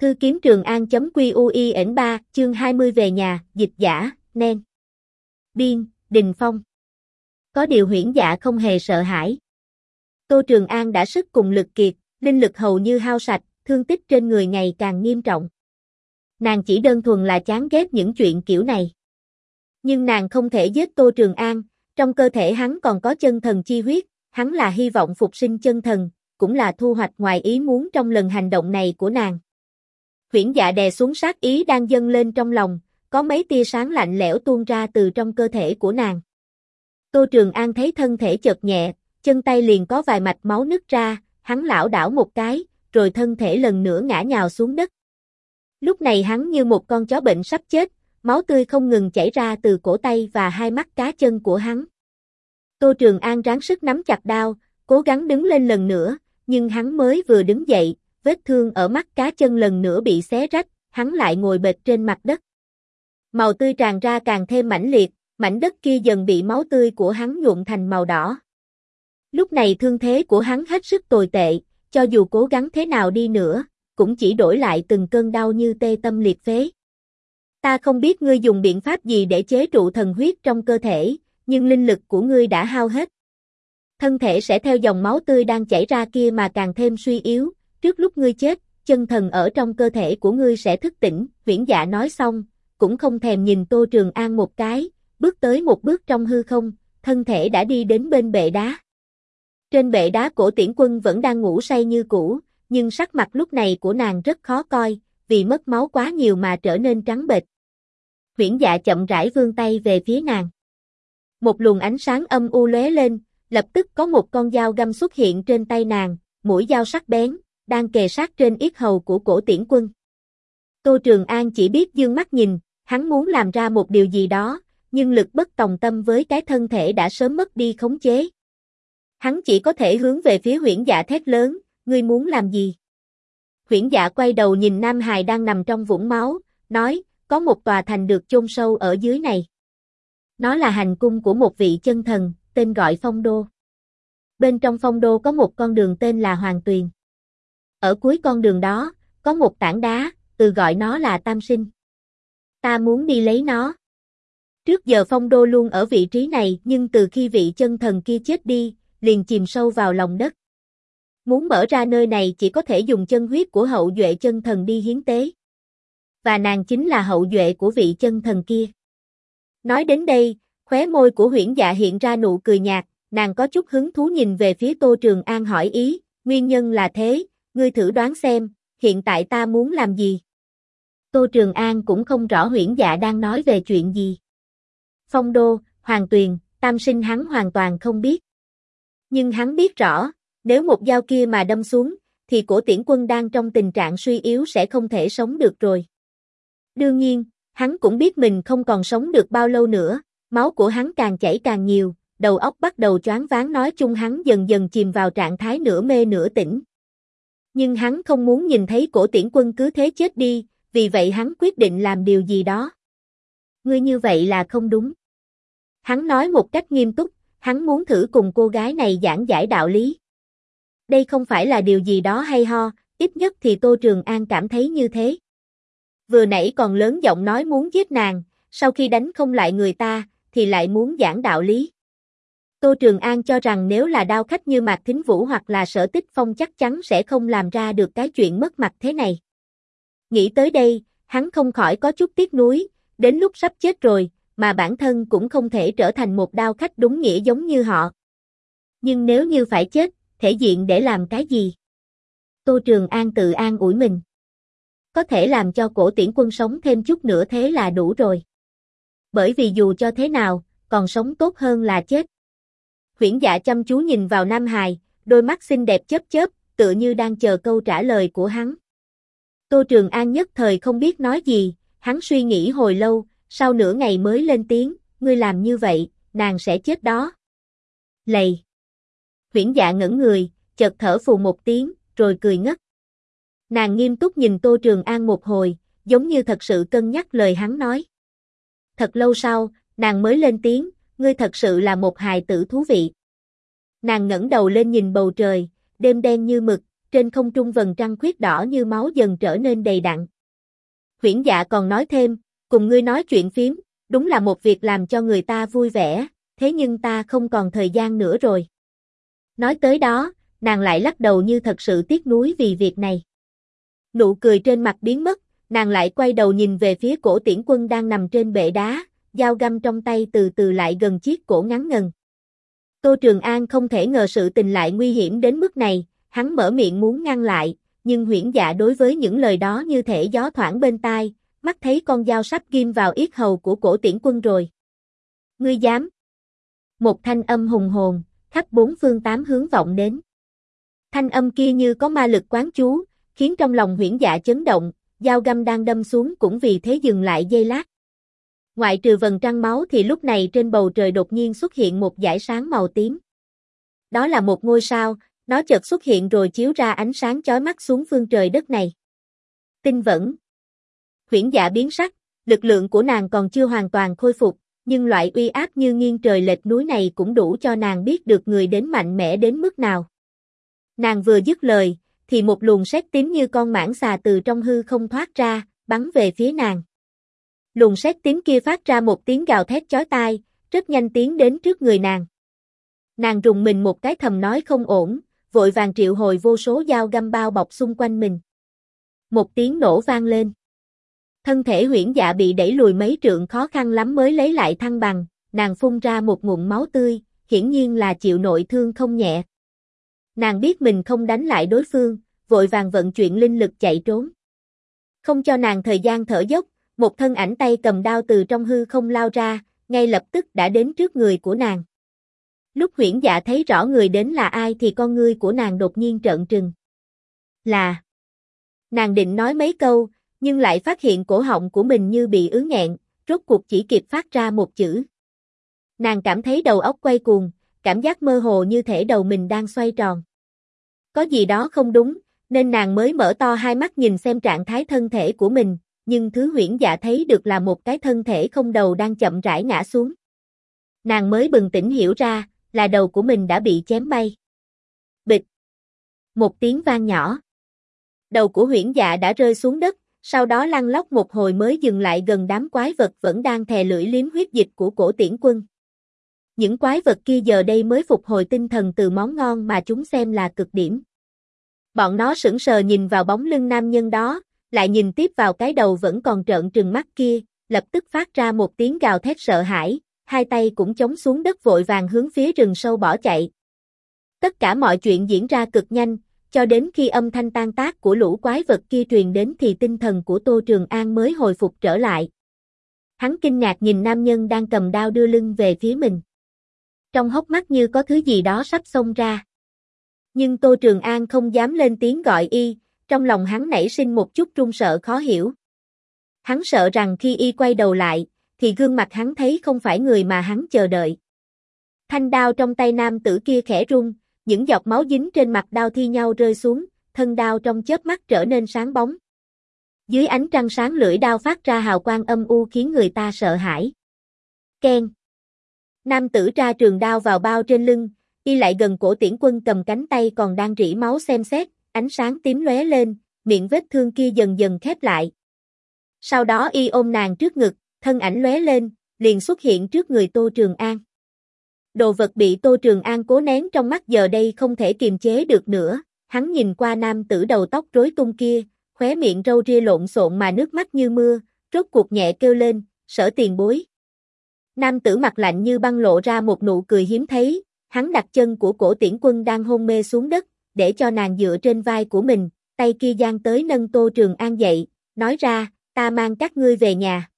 Thư kiếm Trường An.QUIN3, chương 20 về nhà, dịch giả, Nen. Biên, Đình Phong. Có điều Huyễn Dạ không hề sợ hãi. Tô Trường An đã sức cùng lực kiệt, linh lực hầu như hao sạch, thương tích trên người ngày càng nghiêm trọng. Nàng chỉ đơn thuần là chán ghét những chuyện kiểu này. Nhưng nàng không thể giết Tô Trường An, trong cơ thể hắn còn có chân thần chi huyết, hắn là hy vọng phục sinh chân thần, cũng là thu hoạch ngoài ý muốn trong lần hành động này của nàng. Huyễn Dạ đè xuống sát ý đang dâng lên trong lòng, có mấy tia sáng lạnh lẽo tuôn ra từ trong cơ thể của nàng. Tô Trường An thấy thân thể chợt nhẹ, chân tay liền có vài mạch máu nứt ra, hắn lảo đảo một cái, rồi thân thể lần nữa ngã nhào xuống đất. Lúc này hắn như một con chó bệnh sắp chết, máu tươi không ngừng chảy ra từ cổ tay và hai mắt cá chân của hắn. Tô Trường An ráng sức nắm chặt đao, cố gắng đứng lên lần nữa, nhưng hắn mới vừa đứng dậy, vết thương ở mắt cá chân lần nữa bị xé rách, hắn lại ngồi bệt trên mặt đất. Màu tươi tràn ra càng thêm mãnh liệt, mảnh đất kia dần bị máu tươi của hắn nhuộm thành màu đỏ. Lúc này thương thế của hắn hết sức tồi tệ, cho dù cố gắng thế nào đi nữa, cũng chỉ đổi lại từng cơn đau như tê tâm liệt phế. Ta không biết ngươi dùng biện pháp gì để chế trụ thần huyết trong cơ thể, nhưng linh lực của ngươi đã hao hết. Thân thể sẽ theo dòng máu tươi đang chảy ra kia mà càng thêm suy yếu, trước lúc ngươi chết, chân thần ở trong cơ thể của ngươi sẽ thức tỉnh. Huyễn Dạ nói xong, cũng không thèm nhìn Tô Trường An một cái, bước tới một bước trong hư không, thân thể đã đi đến bên bệ đá. Trên bệ đá Cổ Tiễn Quân vẫn đang ngủ say như cũ, nhưng sắc mặt lúc này của nàng rất khó coi, vì mất máu quá nhiều mà trở nên trắng bệch. Huyễn Dạ chậm rãi vươn tay về phía nàng. Một luồng ánh sáng âm u lóe lên, lập tức có một con dao găm xuất hiện trên tay nàng, mũi dao sắc bén, đang kề sát trên yết hầu của Cổ Tiễn Quân. Tô Trường An chỉ biết dương mắt nhìn, hắn muốn làm ra một điều gì đó, nhưng lực bất tòng tâm với cái thân thể đã sớm mất đi khống chế. Hắn chỉ có thể hướng về phía Huyễn Dạ thét lớn, ngươi muốn làm gì? Huyễn Dạ quay đầu nhìn Nam Hài đang nằm trong vũng máu, nói, có một tòa thành được chôn sâu ở dưới này. Nó là hành cung của một vị chân thần, tên gọi Phong Đô. Bên trong Phong Đô có một con đường tên là Hoàng Tuyền. Ở cuối con đường đó, có một tảng đá, gọi nó là Tam Sinh. Ta muốn đi lấy nó. Trước giờ Phong Đô luôn ở vị trí này, nhưng từ khi vị chân thần kia chết đi, liền chìm sâu vào lòng đất. Muốn mở ra nơi này chỉ có thể dùng chân huyết của hậu duệ chân thần đi hiến tế. Và nàng chính là hậu duệ của vị chân thần kia. Nói đến đây, khóe môi của Huyễn Dạ hiện ra nụ cười nhạt, nàng có chút hứng thú nhìn về phía Tô Trường An hỏi ý, nguyên nhân là thế, ngươi thử đoán xem, hiện tại ta muốn làm gì? Tô Trường An cũng không rõ Huyễn Dạ đang nói về chuyện gì. Phong Đô, Hoàng Tuyền, Tam Sinh hắn hoàn toàn không biết. Nhưng hắn biết rõ, nếu một dao kia mà đâm xuống, thì Cổ Tiễn Quân đang trong tình trạng suy yếu sẽ không thể sống được rồi. Đương nhiên, hắn cũng biết mình không còn sống được bao lâu nữa, máu của hắn càng chảy càng nhiều, đầu óc bắt đầu choáng váng, nói chung hắn dần dần chìm vào trạng thái nửa mê nửa tỉnh. Nhưng hắn không muốn nhìn thấy Cổ Tiễn Quân cứ thế chết đi, vì vậy hắn quyết định làm điều gì đó. Ngươi như vậy là không đúng. Hắn nói một cách nghiêm túc, hắn muốn thử cùng cô gái này giảng giải đạo lý. Đây không phải là điều gì đó hay ho, ít nhất thì Tô Trường An cảm thấy như thế. Vừa nãy còn lớn giọng nói muốn giết nàng, sau khi đánh không lại người ta, thì lại muốn giảng đạo lý. Tô Trường An cho rằng nếu là đao khách như Mạc Thính Vũ hoặc là Sở Tích Phong chắc chắn sẽ không làm ra được cái chuyện mất mặt thế này. Nghĩ tới đây, hắn không khỏi có chút tiếc nuối, đến lúc sắp chết rồi, mà bản thân cũng không thể trở thành một đao khách đúng nghĩa giống như họ. Nhưng nếu như phải chết, thể diện để làm cái gì? Tô Trường An tự an ủi mình. Có thể làm cho Cổ Tiễn Quân sống thêm chút nữa thế là đủ rồi. Bởi vì dù cho thế nào, còn sống tốt hơn là chết. Huyễn Dạ chăm chú nhìn vào Nam Hài, đôi mắt xinh đẹp chớp chớp, tựa như đang chờ câu trả lời của hắn. Tô Trường An nhất thời không biết nói gì, hắn suy nghĩ hồi lâu, sau nửa ngày mới lên tiếng, ngươi làm như vậy, nàng sẽ chết đó. Lầy. Huyễn Dạ ngẩn người, chợt thở phù một tiếng, rồi cười ngất. Nàng nghiêm túc nhìn Tô Trường An một hồi, giống như thật sự cân nhắc lời hắn nói. Thật lâu sau, nàng mới lên tiếng, ngươi thật sự là một hài tử thú vị. Nàng ngẩng đầu lên nhìn bầu trời, đêm đen như mực, trên không trung vầng trăng khuyết đỏ như máu dần trở nên đầy đặn. Huyễn Dạ còn nói thêm, cùng ngươi nói chuyện phiếm, đúng là một việc làm cho người ta vui vẻ, thế nhưng ta không còn thời gian nữa rồi. Nói tới đó, nàng lại lắc đầu như thật sự tiếc nuối vì việc này. Nụ cười trên mặt biến mất, nàng lại quay đầu nhìn về phía Cổ Tiễn Quân đang nằm trên bệ đá, dao găm trong tay từ từ lại gần chiếc cổ ngắn ngần. Tô Trường An không thể ngờ sự tình lại nguy hiểm đến mức này, hắn mở miệng muốn ngăn lại, nhưng Huyễn Dạ đối với những lời đó như thể gió thoảng bên tai, mắt thấy con dao sắp ghim vào yết hầu của Cổ Tiễn Quân rồi. Ngươi dám? Một thanh âm hùng hồn, khắp bốn phương tám hướng vọng đến. Thanh âm kia như có ma lực quán chú, khiến trong lòng Huyễn Dạ chấn động, dao găm đang đâm xuống cũng vì thế dừng lại giây lát. Ngoại trừ vầng trăng máu thì lúc này trên bầu trời đột nhiên xuất hiện một dải sáng màu tím. Đó là một ngôi sao, nó chợt xuất hiện rồi chiếu ra ánh sáng chói mắt xuống phương trời đất này. Tinh Vẫn. Huyễn Dạ biến sắc, lực lượng của nàng còn chưa hoàn toàn khôi phục, nhưng loại uy áp như nghiêng trời lệch núi này cũng đủ cho nàng biết được người đến mạnh mẽ đến mức nào. Nàng vừa dứt lời, thì một luồng sét tím như con mãng xà từ trong hư không thoát ra, bắn về phía nàng. Luồng sét tím kia phát ra một tiếng gào thét chói tai, rất nhanh tiến đến trước người nàng. Nàng rùng mình một cái thầm nói không ổn, vội vàng triệu hồi vô số dao găm bao bọc xung quanh mình. Một tiếng nổ vang lên. Thân thể Huyễn Dạ bị đẩy lùi mấy trượng khó khăn lắm mới lấy lại thăng bằng, nàng phun ra một ngụm máu tươi, hiển nhiên là chịu nội thương không nhẹ. Nàng biết mình không đánh lại đối phương, vội vàng vận chuyển linh lực chạy trốn. Không cho nàng thời gian thở dốc, một thân ảnh tay cầm đao từ trong hư không lao ra, ngay lập tức đã đến trước người của nàng. Lúc Huyễn Dạ thấy rõ người đến là ai thì con ngươi của nàng đột nhiên trợn trừng. Là... Nàng định nói mấy câu, nhưng lại phát hiện cổ họng của mình như bị ứ nghẹn, rốt cuộc chỉ kịp phát ra một chữ. Nàng cảm thấy đầu óc quay cuồng, cảm giác mơ hồ như thể đầu mình đang xoay tròn. Có gì đó không đúng, nên nàng mới mở to hai mắt nhìn xem trạng thái thân thể của mình, nhưng thứ Huyễn Dạ thấy được là một cái thân thể không đầu đang chậm rãi ngã xuống. Nàng mới bừng tỉnh hiểu ra, là đầu của mình đã bị chém bay. Bịch. Một tiếng vang nhỏ. Đầu của Huyễn Dạ đã rơi xuống đất, sau đó lăn lóc một hồi mới dừng lại gần đám quái vật vẫn đang thè lưỡi liếm huyết dịch của Cổ Tiễn Quân. Những quái vật kia giờ đây mới phục hồi tinh thần từ món ngon mà chúng xem là cực điểm. Bọn nó sững sờ nhìn vào bóng lưng nam nhân đó, lại nhìn tiếp vào cái đầu vẫn còn trợn trừng mắt kia, lập tức phát ra một tiếng gào thét sợ hãi, hai tay cũng chống xuống đất vội vàng hướng phía rừng sâu bỏ chạy. Tất cả mọi chuyện diễn ra cực nhanh, cho đến khi âm thanh tan tác của lũ quái vật kia truyền đến thì tinh thần của Tô Trường An mới hồi phục trở lại. Hắn kinh ngạc nhìn nam nhân đang cầm đao đưa lưng về phía mình. Trong hốc mắt như có thứ gì đó sắp xông ra. Nhưng Tô Trường An không dám lên tiếng gọi y, trong lòng hắn nảy sinh một chút run sợ khó hiểu. Hắn sợ rằng khi y quay đầu lại, thì gương mặt hắn thấy không phải người mà hắn chờ đợi. Thanh đao trong tay nam tử kia khẽ rung, những giọt máu dính trên mặt đao thi nhau rơi xuống, thân đao trong chớp mắt trở nên sáng bóng. Dưới ánh trăng sáng lưỡi đao phát ra hào quang âm u khiến người ta sợ hãi. Keng. Nam tử tra trường đao vào bao trên lưng, y lại gần Cổ Tiễn Quân cầm cánh tay còn đang rỉ máu xem xét, ánh sáng tím lóe lên, miệng vết thương kia dần dần khép lại. Sau đó y ôm nàng trước ngực, thân ảnh lóe lên, liền xuất hiện trước người Tô Trường An. Đồ vật bị Tô Trường An cố nén trong mắt giờ đây không thể kiềm chế được nữa, hắn nhìn qua nam tử đầu tóc rối tung kia, khóe miệng râu ria lộn xộn mà nước mắt như mưa, rốt cuộc nhẹ kêu lên, Sở tiền bối. Nam tử mặt lạnh như băng lộ ra một nụ cười hiếm thấy, hắn đặt chân của Cổ Tiễn Quân đang hôn mê xuống đất, để cho nàng dựa trên vai của mình, tay kia giang tới nâng Tô Trường An dậy, nói ra, ta mang các ngươi về nhà.